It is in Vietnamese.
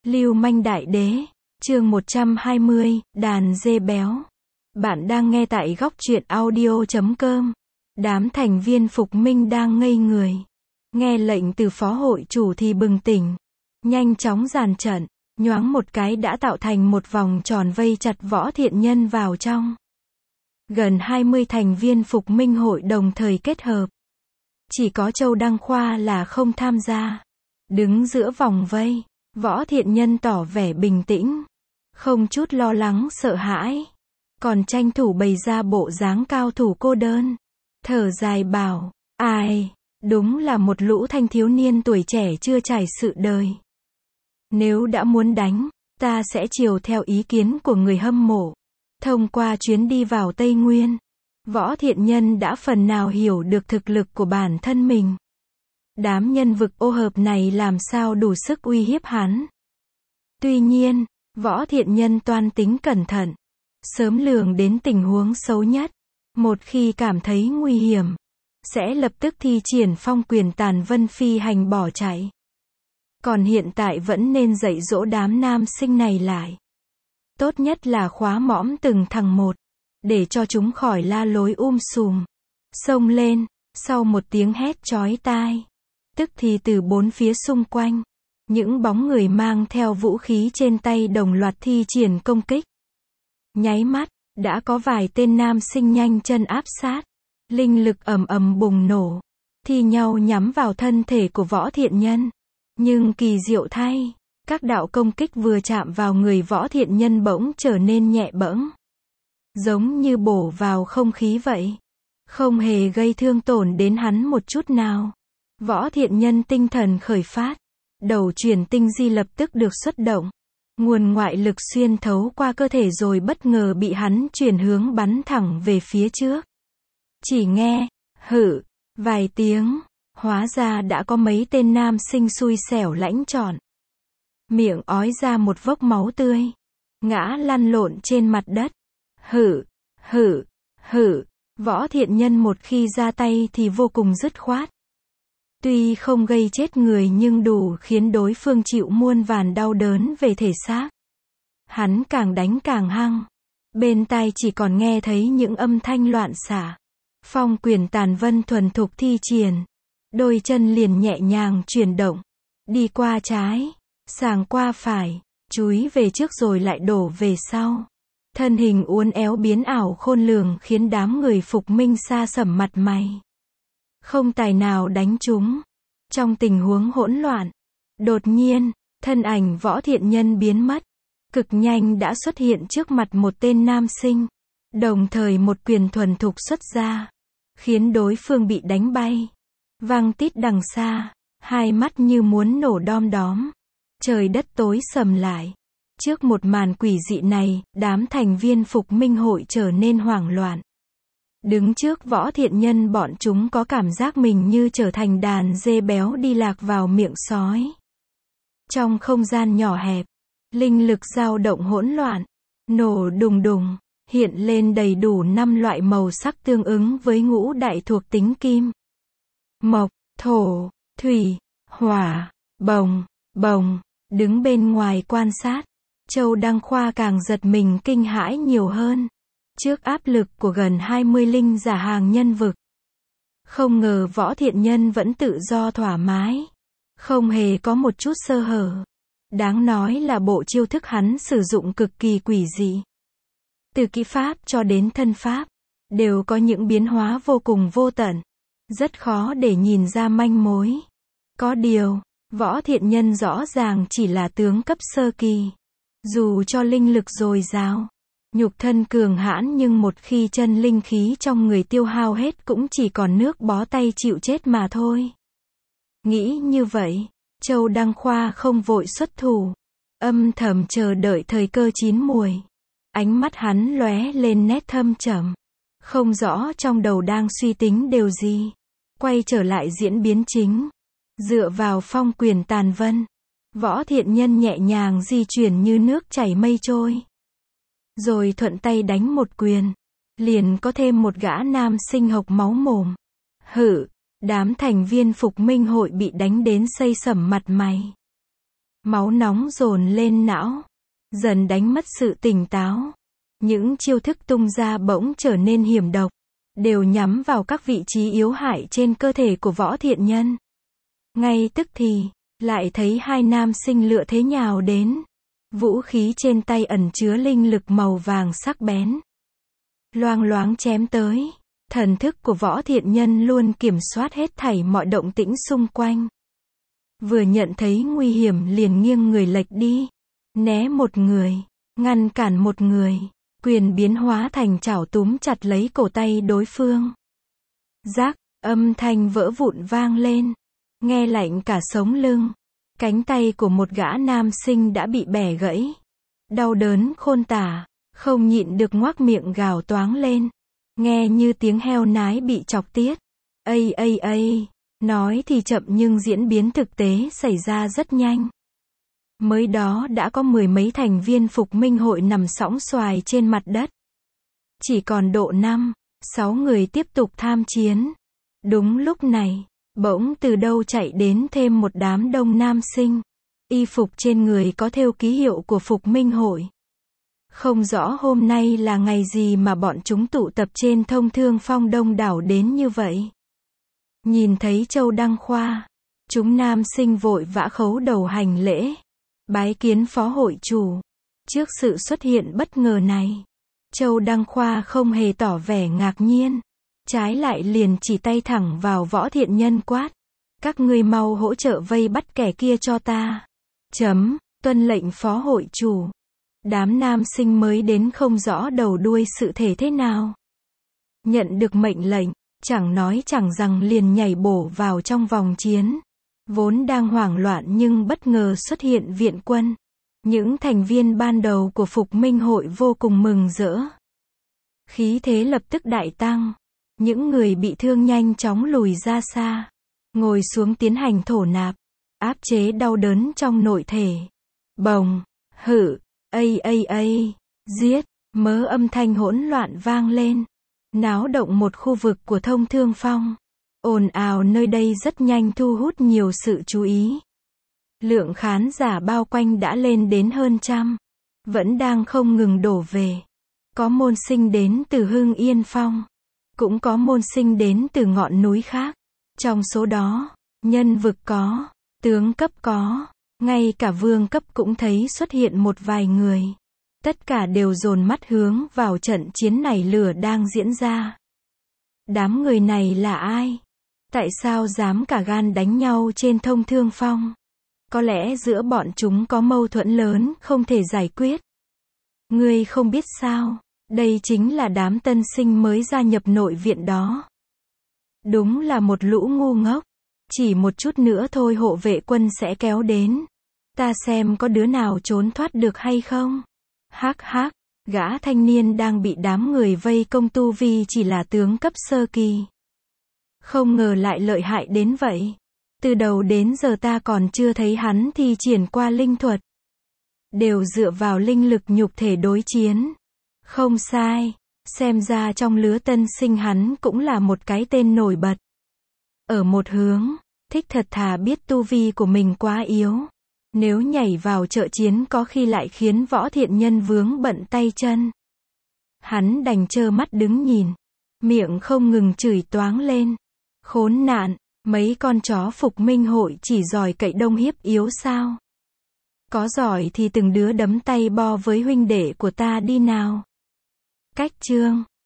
Lưu manh đại đế, chương 120, đàn dê béo. Bạn đang nghe tại góc truyện audio.com. Đám thành viên Phục Minh đang ngây người. Nghe lệnh từ phó hội chủ thì bừng tỉnh. Nhanh chóng dàn trận, nhoáng một cái đã tạo thành một vòng tròn vây chặt Võ Thiện Nhân vào trong. Gần 20 thành viên Phục Minh hội đồng thời kết hợp. Chỉ có Châu Đăng Khoa là không tham gia. Đứng giữa vòng vây, Võ Thiện Nhân tỏ vẻ bình tĩnh, không chút lo lắng sợ hãi, còn tranh thủ bày ra bộ dáng cao thủ cô đơn. Thở dài bảo, ai, đúng là một lũ thanh thiếu niên tuổi trẻ chưa trải sự đời. Nếu đã muốn đánh, ta sẽ chiều theo ý kiến của người hâm mộ. Thông qua chuyến đi vào Tây Nguyên, Võ Thiện Nhân đã phần nào hiểu được thực lực của bản thân mình. Đám nhân vực ô hợp này làm sao đủ sức uy hiếp hắn. Tuy nhiên, Võ Thiện Nhân toan tính cẩn thận, sớm lường đến tình huống xấu nhất. Một khi cảm thấy nguy hiểm, sẽ lập tức thi triển phong quyền tàn vân phi hành bỏ chạy. Còn hiện tại vẫn nên dạy dỗ đám nam sinh này lại. Tốt nhất là khóa mõm từng thằng một, để cho chúng khỏi la lối sùm. Xông lên, sau một tiếng hét chói tai, tức thì từ bốn phía xung quanh, những bóng người mang theo vũ khí trên tay đồng loạt thi triển công kích. Nháy mắt, đã có vài tên nam sinh nhanh chân áp sát, linh lực ầm ầm bùng nổ, thi nhau nhắm vào thân thể của Võ Thiện Nhân. Nhưng kỳ diệu thay, các đạo công kích vừa chạm vào người Võ Thiện Nhân bỗng trở nên nhẹ bẫng, giống như bổ vào không khí vậy, không hề gây thương tổn đến hắn một chút nào. Võ Thiện Nhân tinh thần khởi phát, đầu chuyển tinh di lập tức được xuất động, nguồn ngoại lực xuyên thấu qua cơ thể rồi bất ngờ bị hắn chuyển hướng bắn thẳng về phía trước. Chỉ nghe, hự, vài tiếng, hóa ra đã có mấy tên nam sinh xui xẻo lãnh chọn. Miệng ói ra một vốc máu tươi, ngã lăn lộn trên mặt đất. Hự, hự, hự, Võ Thiện Nhân một khi ra tay thì vô cùng dứt khoát. Tuy không gây chết người nhưng đủ khiến đối phương chịu muôn vàn đau đớn về thể xác. Hắn càng đánh càng hăng. Bên tai chỉ còn nghe thấy những âm thanh loạn xạ. Phong quyền tàn vân thuần thục thi triển. Đôi chân liền nhẹ nhàng chuyển động. Đi qua trái, sàng qua phải, chúi về trước rồi lại đổ về sau. Thân hình uốn éo biến ảo khôn lường khiến đám người Phục Minh xa sẩm mặt mày. Không tài nào đánh chúng. Trong tình huống hỗn loạn, đột nhiên, thân ảnh Võ Thiện Nhân biến mất. Cực nhanh đã xuất hiện trước mặt một tên nam sinh. Đồng thời một quyền thuần thục xuất ra, khiến đối phương bị đánh bay. Vang tít đằng xa, hai mắt như muốn nổ đom đóm. Trời đất tối sầm lại. Trước một màn quỷ dị này, đám thành viên Phục Minh hội trở nên hoảng loạn. Đứng trước Võ Thiện Nhân bọn chúng có cảm giác mình như trở thành đàn dê béo đi lạc vào miệng sói. Trong không gian nhỏ hẹp, linh lực dao động hỗn loạn, nổ đùng đùng, hiện lên đầy đủ 5 loại màu sắc tương ứng với ngũ đại thuộc tính kim. Mộc, thổ, thủy, hỏa, bồng, bồng. Đứng bên ngoài quan sát, Châu Đăng Khoa càng giật mình kinh hãi nhiều hơn. Trước áp lực của gần 20 linh giả hàng nhân vực. Không ngờ Võ Thiện Nhân vẫn tự do thoải mái. Không hề có một chút sơ hở. Đáng nói là bộ chiêu thức hắn sử dụng cực kỳ quỷ dị. Từ kỹ pháp cho đến thân pháp, đều có những biến hóa vô cùng vô tận. Rất khó để nhìn ra manh mối. Có điều, Võ Thiện Nhân rõ ràng chỉ là tướng cấp sơ kỳ. Dù cho linh lực dồi dào, nhục thân cường hãn nhưng một khi chân linh khí trong người tiêu hao hết cũng chỉ còn nước bó tay chịu chết mà thôi. Nghĩ như vậy, Châu Đăng Khoa không vội xuất thủ, âm thầm chờ đợi thời cơ chín muồi. Ánh mắt hắn lóe lên nét thâm trầm, không rõ trong đầu đang suy tính điều gì. Quay trở lại diễn biến chính, dựa vào phong quyền tàn vân, Võ Thiện Nhân nhẹ nhàng di chuyển như nước chảy mây trôi. Rồi thuận tay đánh một quyền, liền có thêm một gã nam sinh hộc máu mồm. Hự, đám thành viên Phục Minh hội bị đánh đến xây sẩm mặt mày. máu nóng dồn lên não, dần đánh mất sự tỉnh táo. Những chiêu thức tung ra bỗng trở nên hiểm độc, đều nhắm vào các vị trí yếu hại trên cơ thể của Võ Thiện Nhân. Ngay tức thì, lại thấy hai nam sinh lựa thế nhào đến. Vũ khí trên tay ẩn chứa linh lực màu vàng sắc bén. Loang loáng chém tới. Thần thức của Võ Thiện Nhân luôn kiểm soát hết thảy mọi động tĩnh xung quanh. Vừa nhận thấy nguy hiểm liền nghiêng người lệch đi. Né một người, ngăn cản một người. Quyền biến hóa thành chảo túm chặt lấy cổ tay đối phương. Rác, âm thanh vỡ vụn vang lên. Nghe lạnh cả sống lưng. Cánh tay của một gã nam sinh đã bị bẻ gãy. Đau đớn khôn tả, không nhịn được ngoác miệng gào toáng lên. Nghe như tiếng heo nái bị chọc tiết. Ây, nói thì chậm nhưng diễn biến thực tế xảy ra rất nhanh. Mới đó đã có mười mấy thành viên Phục Minh hội nằm sõng soài trên mặt đất. Chỉ còn độ 5-6 người tiếp tục tham chiến. Đúng lúc này, bỗng từ đâu chạy đến thêm một đám đông nam sinh. Y phục trên người có thêu ký hiệu của Phục Minh hội. Không rõ hôm nay là ngày gì mà bọn chúng tụ tập trên Thông Thương Phong đông đảo đến như vậy. Nhìn thấy Châu Đăng Khoa, chúng nam sinh vội vã khấu đầu hành lễ. Bái kiến phó hội chủ. Trước sự xuất hiện bất ngờ này, Châu Đăng Khoa không hề tỏ vẻ ngạc nhiên. Trái lại liền chỉ tay thẳng vào Võ Thiện Nhân quát. Các ngươi mau hỗ trợ vây bắt kẻ kia cho ta. Tuân lệnh phó hội chủ. Đám nam sinh mới đến không rõ đầu đuôi sự thể thế nào. Nhận được mệnh lệnh, chẳng nói chẳng rằng liền nhảy bổ vào trong vòng chiến. Vốn đang hoảng loạn nhưng bất ngờ xuất hiện viện quân. Những thành viên ban đầu của Phục Minh hội vô cùng mừng rỡ. Khí thế lập tức đại tăng. Những người bị thương nhanh chóng lùi ra xa. Ngồi xuống tiến hành thổ nạp. Áp chế đau đớn trong nội thể. Bồng, hự, giết, mớ âm thanh hỗn loạn vang lên. Náo động một khu vực của Thông Thương Phong. Ồn ào nơi đây rất nhanh thu hút nhiều sự chú ý. Lượng khán giả bao quanh đã lên đến hơn trăm. Vẫn đang không ngừng đổ về. Có môn sinh đến từ Hưng Yên Phong. Cũng có môn sinh đến từ ngọn núi khác. Trong số đó, nhân vực có, tướng cấp có, ngay cả vương cấp cũng thấy xuất hiện một vài người. Tất cả đều dồn mắt hướng vào trận chiến này lửa đang diễn ra. Đám người này là ai? Tại sao dám cả gan đánh nhau trên Thông Thương Phong? Có lẽ giữa bọn chúng có mâu thuẫn lớn không thể giải quyết. Ngươi không biết sao? Đây chính là đám tân sinh mới gia nhập nội viện đó. Đúng là một lũ ngu ngốc. Chỉ một chút nữa thôi hộ vệ quân sẽ kéo đến. Ta xem có đứa nào trốn thoát được hay không? Hắc, gã thanh niên đang bị đám người vây công tu vi chỉ là tướng cấp sơ kỳ. Không ngờ lại lợi hại đến vậy. Từ đầu đến giờ ta còn chưa thấy hắn thi triển qua linh thuật. Đều dựa vào linh lực nhục thể đối chiến. Không sai, xem ra trong lứa tân sinh hắn cũng là một cái tên nổi bật. Ở một hướng, thích thật thà biết tu vi của mình quá yếu. Nếu nhảy vào trợ chiến có khi lại khiến Võ Thiện Nhân vướng bận tay chân. Hắn đành trơ mắt đứng nhìn. Miệng không ngừng chửi toáng lên. Khốn nạn, mấy con chó Phục Minh hội chỉ giỏi cậy đông hiếp yếu sao? Có giỏi thì từng đứa đấm tay bo với huynh đệ của ta đi nào. Cách chương